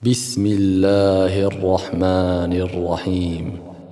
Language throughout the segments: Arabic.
بسم الله الرحمن الرحيم.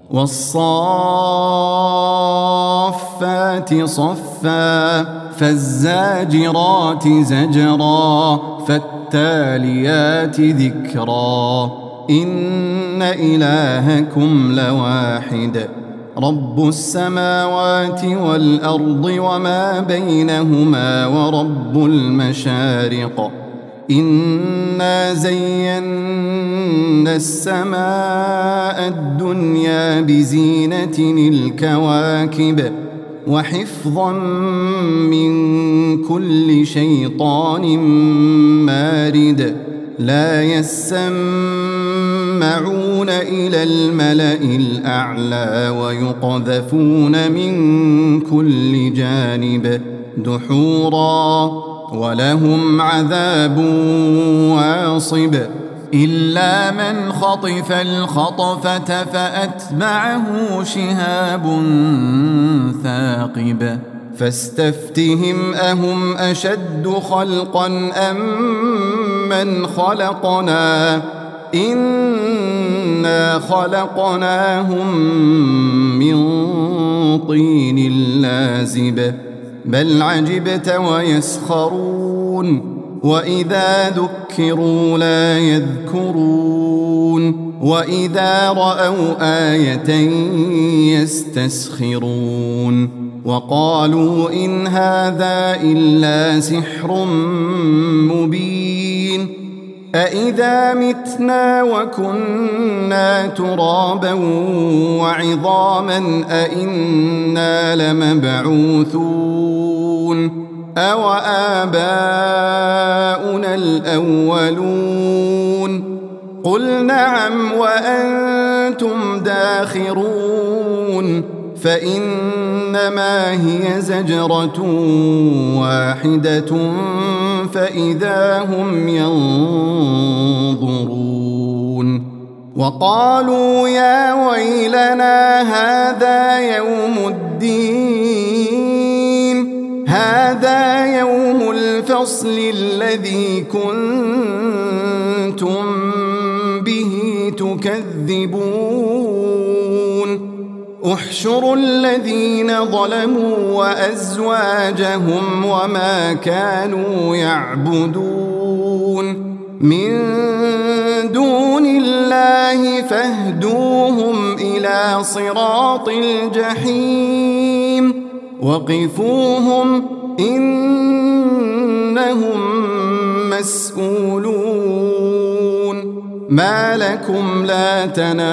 والصافات صفا فالزاجرات زجرا فالتاليات ذكرا إن إلهكم لواحد رب السماوات والأرض وما بينهما ورب المشارق إنا زينا السماء الدنيا بزينة الكواكب وحفظا من كل شيطان مارد لا يسمعون إلى الملأ الأعلى ويقذفون من كل جانب دحورا ولهم عذاب واصب إلا من خطف الخطفة فأتبعه شهاب ثاقب فاستفتهم أهم أشد خلقا أم من خلقنا إنا خلقناهم من طين لازب بل عجبت ويسخرون وإذا ذكروا لا يذكرون وإذا رأوا آية يستسخرون وقالوا إن هذا إلا سحر مبين أإذا متنا وكنا ترابا وعظاما أإنا لمبعوثون أو آباؤنا الأولون قل نعم وأنتم داخرون فإنما هي زجرة واحدة فإذا هم ينظرون وقالوا يا ويلنا هذا يوم الدين هذا يوم الفصل الذي كنتم به تكذبون احشروا الذين ظلموا وأزواجهم وما كانوا يعبدون من دون الله فاهدوهم إلى صراط الجحيم وقفوهم إنهم مسؤولون ما لكم لا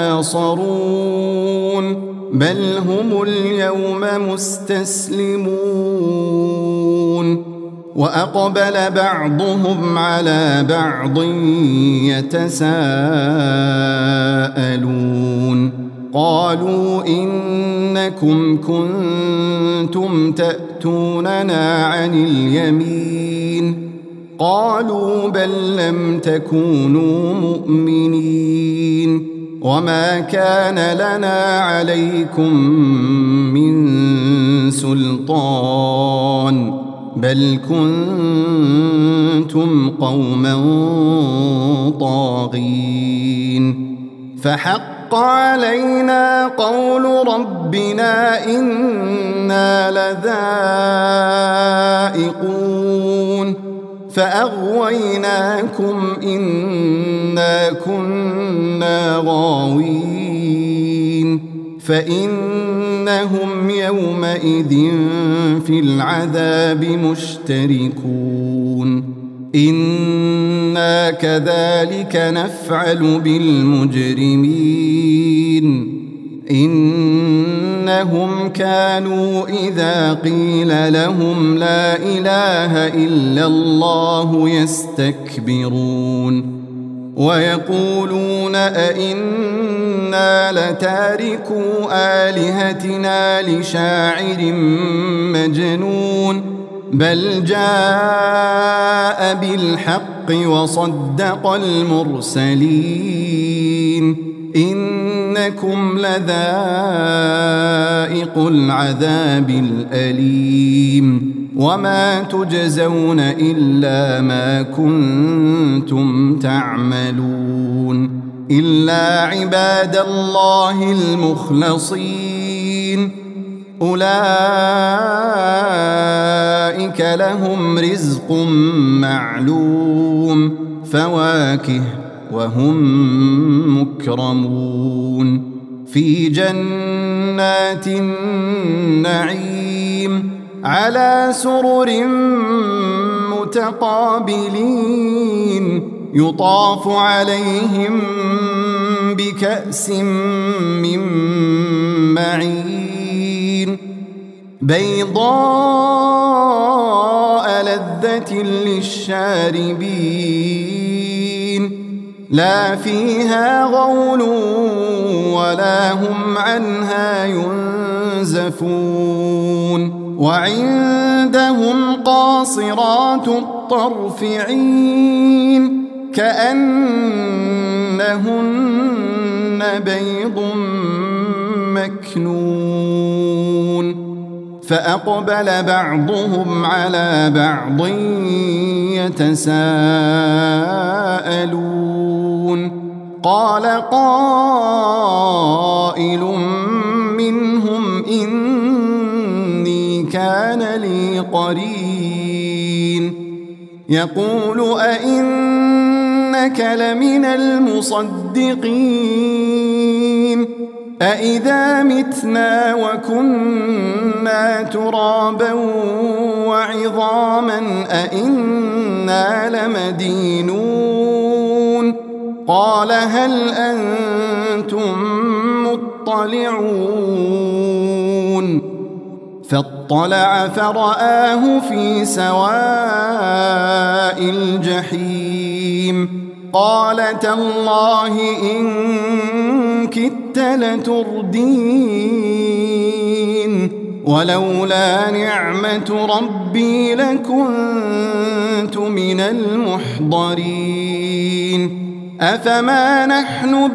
تناصرون بل هم اليوم مستسلمون وأقبل بعضهم على بعض يتساءلون قالوا إنكم كنتم تأتوننا عن اليمين قالوا بل لم تكونوا مؤمنين وما كان لنا عليكم من سلطان بل كنتم قوما طاغين فحق علينا قول ربنا إنا لذائقون فأغويناكم إنا كنا غاوين فإنهم يومئذ في العذاب مشتركون إنا كذلك نفعل بالمجرمين إنهم كانوا إذا قيل لهم لا إله إلا الله يستكبرون ويقولون أئنا لتاركو آلهتنا لشاعر مجنون بل جاء بالحق وصدق المرسلين إنكم لذائق العذاب الأليم وما تجزون إلا ما كنتم تعملون إلا عباد الله المخلصين أولئك لهم رزق معلوم فواكه وهم مكرمون في جنات النعيم على سرر متقابلين يطاف عليهم بكأس من معين بيضاء لذة للشاربين لا فيها غول ولا هم عنها ينزفون وعندهم قاصرات الطرف عين كأنهن بيض مكنون فأقبل بعضهم على بعض يتساءلون قال قائل منهم إني كان لي قرين يقول أئنك لمن المصدقين أئذا متنا وكنا ترابا وعظاما أئنا لمدينون قال هل أنتم مطلعون فاطلع فرآه في سواء الجحيم قال تالله إن كدت لتردين ولولا نعمة ربي لكنت من المحضرين أفما نحن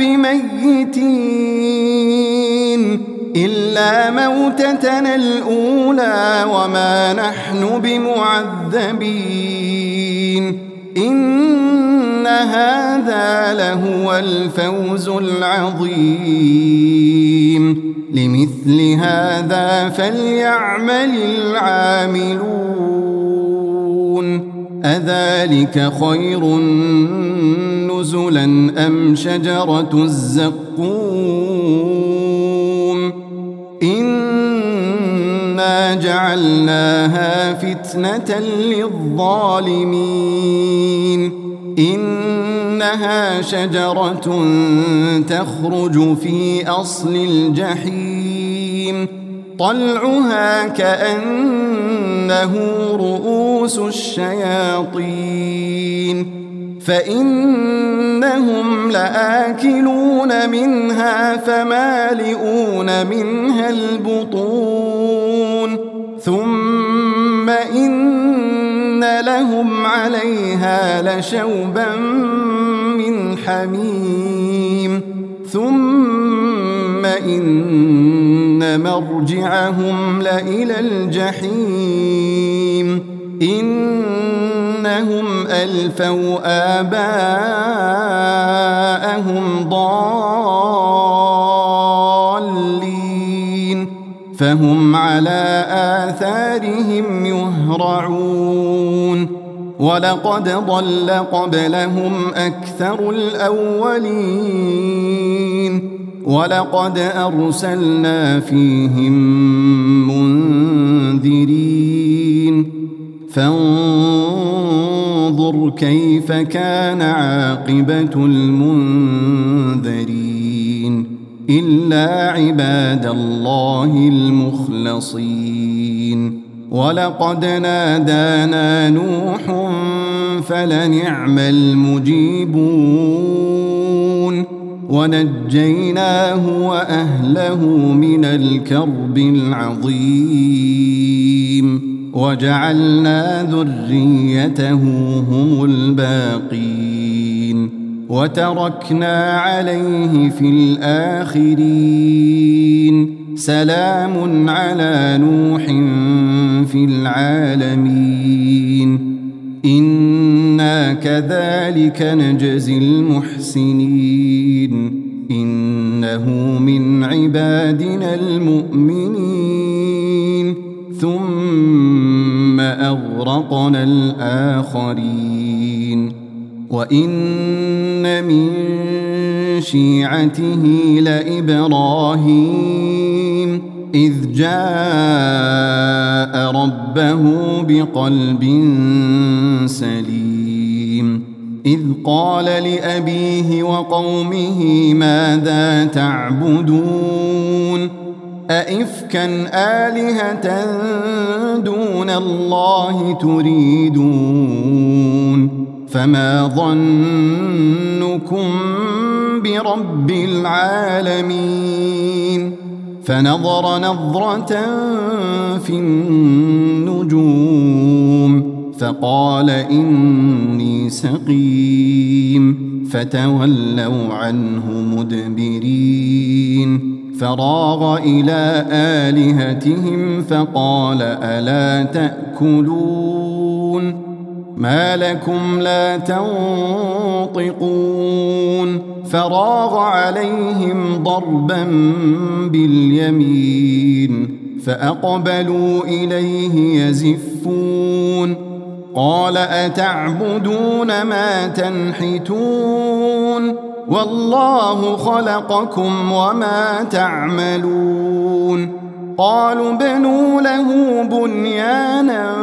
بميتين إلا موتتنا الأولى وما نحن بمعذبين إن هذا لهو الفوز العظيم لمثل هذا فليعمل العاملون أذلك خير نزلا أم شجرة الزقوم إنا جعلناها فتنة للظالمين إنها شجرة تخرج في أصل الجحيم طلعها كأنه رؤوس الشياطين فإنهم لآكلون منها فمالئون منها البطون ثم إن لهم عليها لشوبا من حميم ثم إن مرجعهم لإلى الجحيم إنهم ألفوا آباءهم ضالين فهم على آثارهم يهرعون ولقد ضل قبلهم أكثر الأولين ولقد أرسلنا فيهم منذرين فانظر كيف كان عاقبة المنذرين إلا عباد الله المخلصين ولقد نادانا نوح فلنعم المجيبون ونجيناه وأهله من الكرب العظيم وجعلنا ذريته هم الباقين وتركنا عليه في الآخرين سلام على نوح في العالمين إنا كذلك نجزي المحسنين إنه من عبادنا المؤمنين ثم أغرقنا الآخرين وإن من شيعته لإبراهيم إذ جاء ربه بقلب سليم إذ قال لأبيه وقومه ماذا تعبدون أئفكا آلهة دون الله تريدون فما ظنكم برب العالمين فنظر نظرة في النجوم فقال إني سقيم فتولوا عنه مدبرين فراغ إلى آلهتهم فقال ألا تأكلون ما لكم لا تنطقون فراغ عليهم ضربا باليمين فأقبلوا إليه يزفون قال أتعبدون ما تنحتون والله خلقكم وما تعملون قالوا بنوا له بنيانا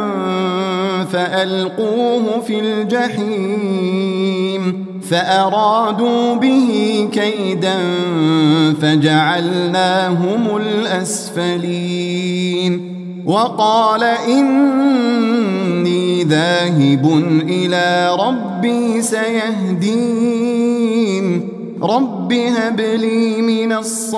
فألقوه في الجحيم فأرادوا به كيدا فجعلناهم الأسفلين وقال إني ذاهب إلى ربي سيهدين رب هب لي من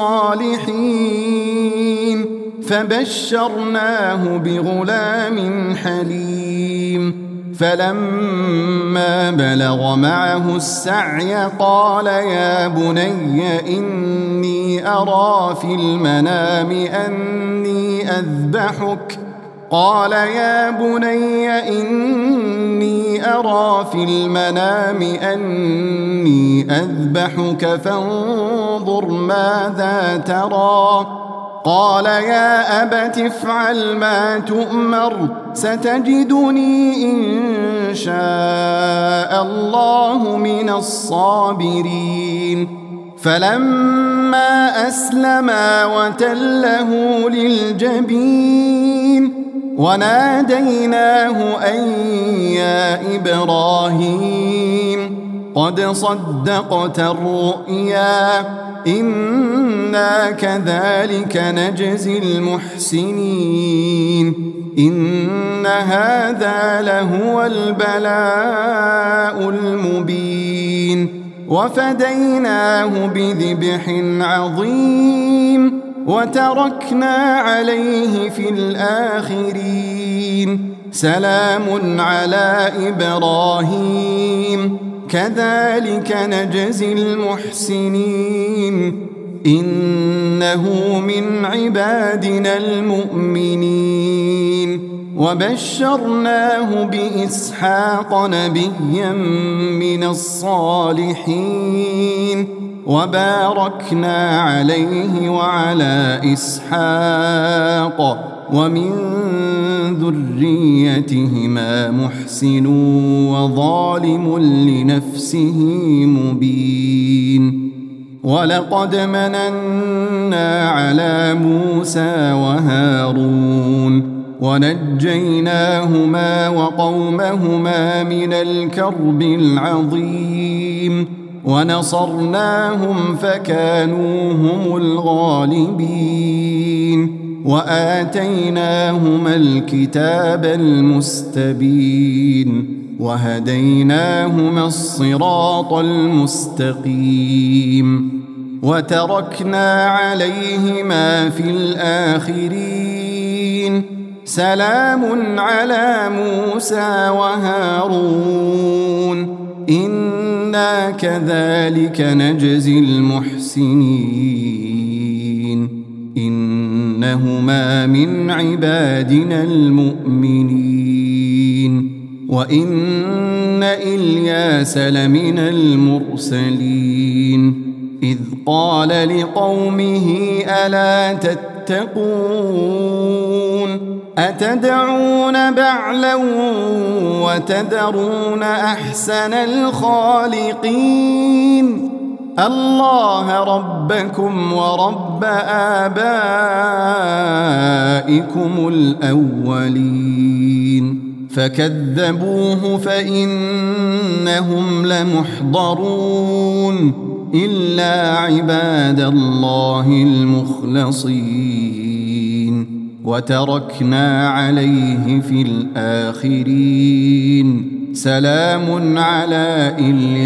الصالحين فبشرناه بغلام حليم فلما بلغ معه السعي قال يا بني إني أرى في المنام أني أذبحك قال يا بني إني أرى في المنام أني أذبحك فانظر ماذا ترى قال يا أبت افعل ما تؤمر ستجدني إن شاء الله من الصابرين فلما أسلما وتله للجبين وناديناه أن يا إبراهيم قد صدقت الرؤيا إنا كذلك نجزي المحسنين إن هذا لهو البلاء المبين وفديناه بذبح عظيم وتركنا عليه في الآخرين سلام على إبراهيم كذلك نجزي المحسنين إنه من عبادنا المؤمنين وبشرناه بإسحاق نبيا من الصالحين وباركنا عليه وعلى إسحاق ومن ذريتهما محسن وظالم لنفسه مبين ولقد مننا على موسى وهارون ونجيناهما وقومهما من الكرب العظيم ونصرناهم فكانوا هم الغالبين وآتيناهما الكتاب المستبين وهديناهما الصراط المستقيم وتركنا عليهما في الآخرين سلام على موسى وهارون إنا كذلك نجزي المحسنين إنهما من عبادنا المؤمنين وإن إلياس لمن المرسلين إذ قال لقومه ألا تتقون أتدعون بعلا وتذرون أحسن الخالقين الله ربكم ورب آبائكم الأولين فكذبوه فإنهم لمحضرون إلا عباد الله المخلصين وتركنا عليه في الآخرين سلام على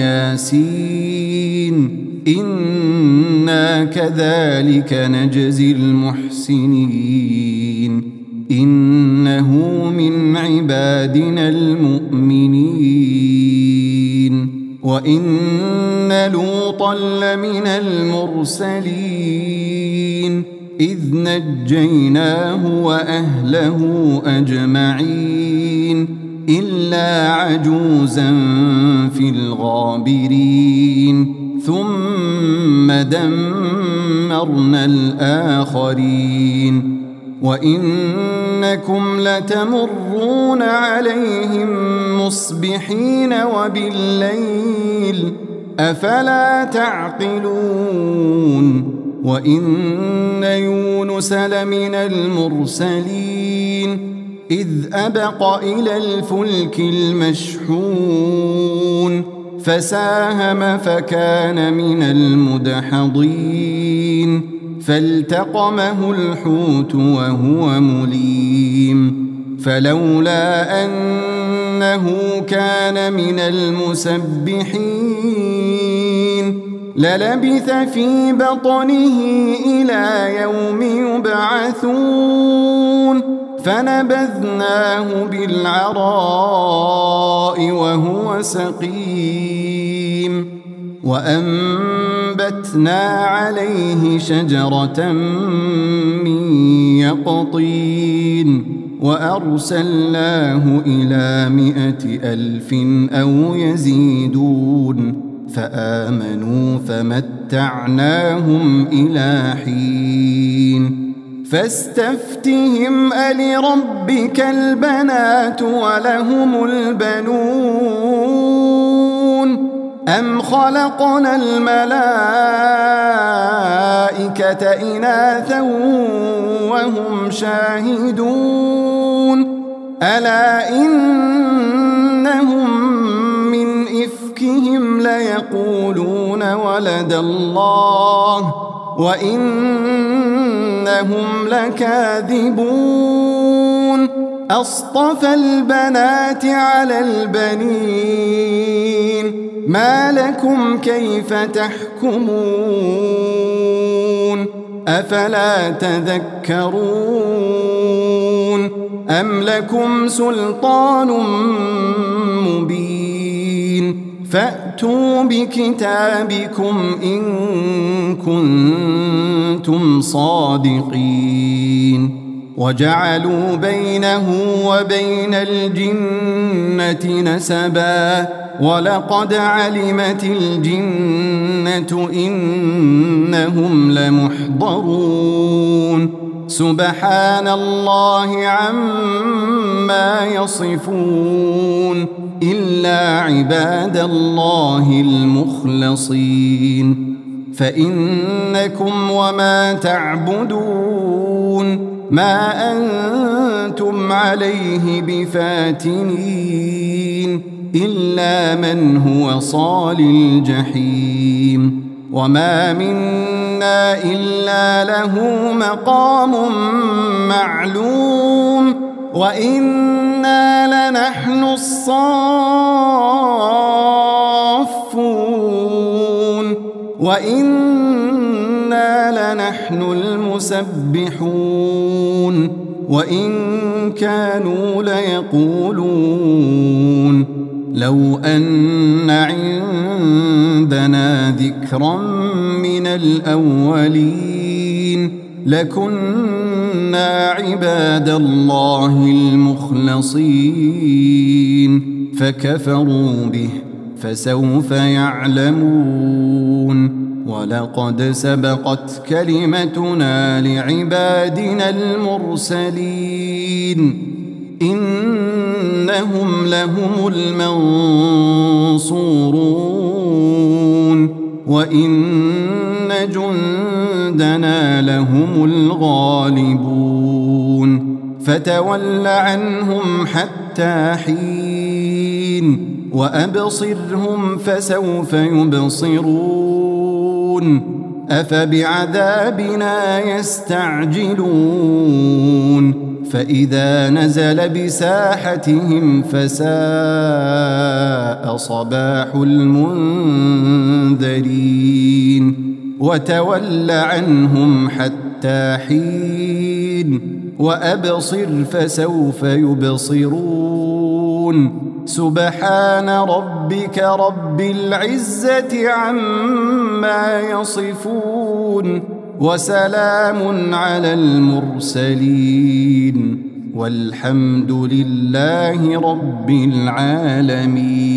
الياسين إنا كذلك نجزي المحسنين إنه من عبادنا المؤمنين وإن لوطا لمن المرسلين إذ نجيناه وأهله أجمعين إلا عجوزا في الغابرين ثم دمرنا الآخرين وإنكم لتمرون عليهم مصبحين وبالليل أفلا تعقلون وإن يونس لمن المرسلين إذ أبق إلى الفلك المشحون فساهم فكان من المدحضين فالتقمه الحوت وهو مليم فلولا أنه كان من المسبحين للبث في بطنه إلى يوم يبعثون فنبذناه بالعراء وهو سقيم وأنبتنا عليه شجرة من يقطين وأرسلناه إلى 100,000 أو يزيدون فآمنوا فمتعناهم إلى حين فاستفتهم ألربك البنات ولهم البنون أم خلقنا الملائكة إناثا وهم شاهدون ألا إنهم من إفكهم ليقولون ولد الله وإنهم لكاذبون أصطفى البنات على البنين ما لكم كيف تحكمون أفلا تذكرون أم لكم سلطان مبين فأتوا بكتابكم إن كنتم صادقين وجعلوا بينه وبين الجنة نسبا ولقد علمت الجنة إنهم لمحضرون سبحان الله عما يصفون إلا عباد الله المخلصين فإنكم وما تعبدون ما أنتم عليه بفاتنين إلا من هو صال الجحيم وما منا إلا له مقام معلوم وإنا لنحن الصافون وإنا لنحن المسبحون وإن كانوا ليقولون لو أن عندنا ذكرا من الأولين لكنا عباد الله المخلصين فكفروا به فسوف يعلمون ولقد سبقت كلمتنا لعبادنا المرسلين إنهم لهم المنصورون وإن جندنا لهم الغالبون فتول عنهم حتى حين وأبصرهم فسوف يبصرون أفبعذابنا يستعجلون فإذا نزل بساحتهم فساء صباح المنذرين وتول عنهم حتى حين وأبصر فسوف يبصرون سبحان ربك رب العزة عما يصفون وسلام على المرسلين والحمد لله رب العالمين.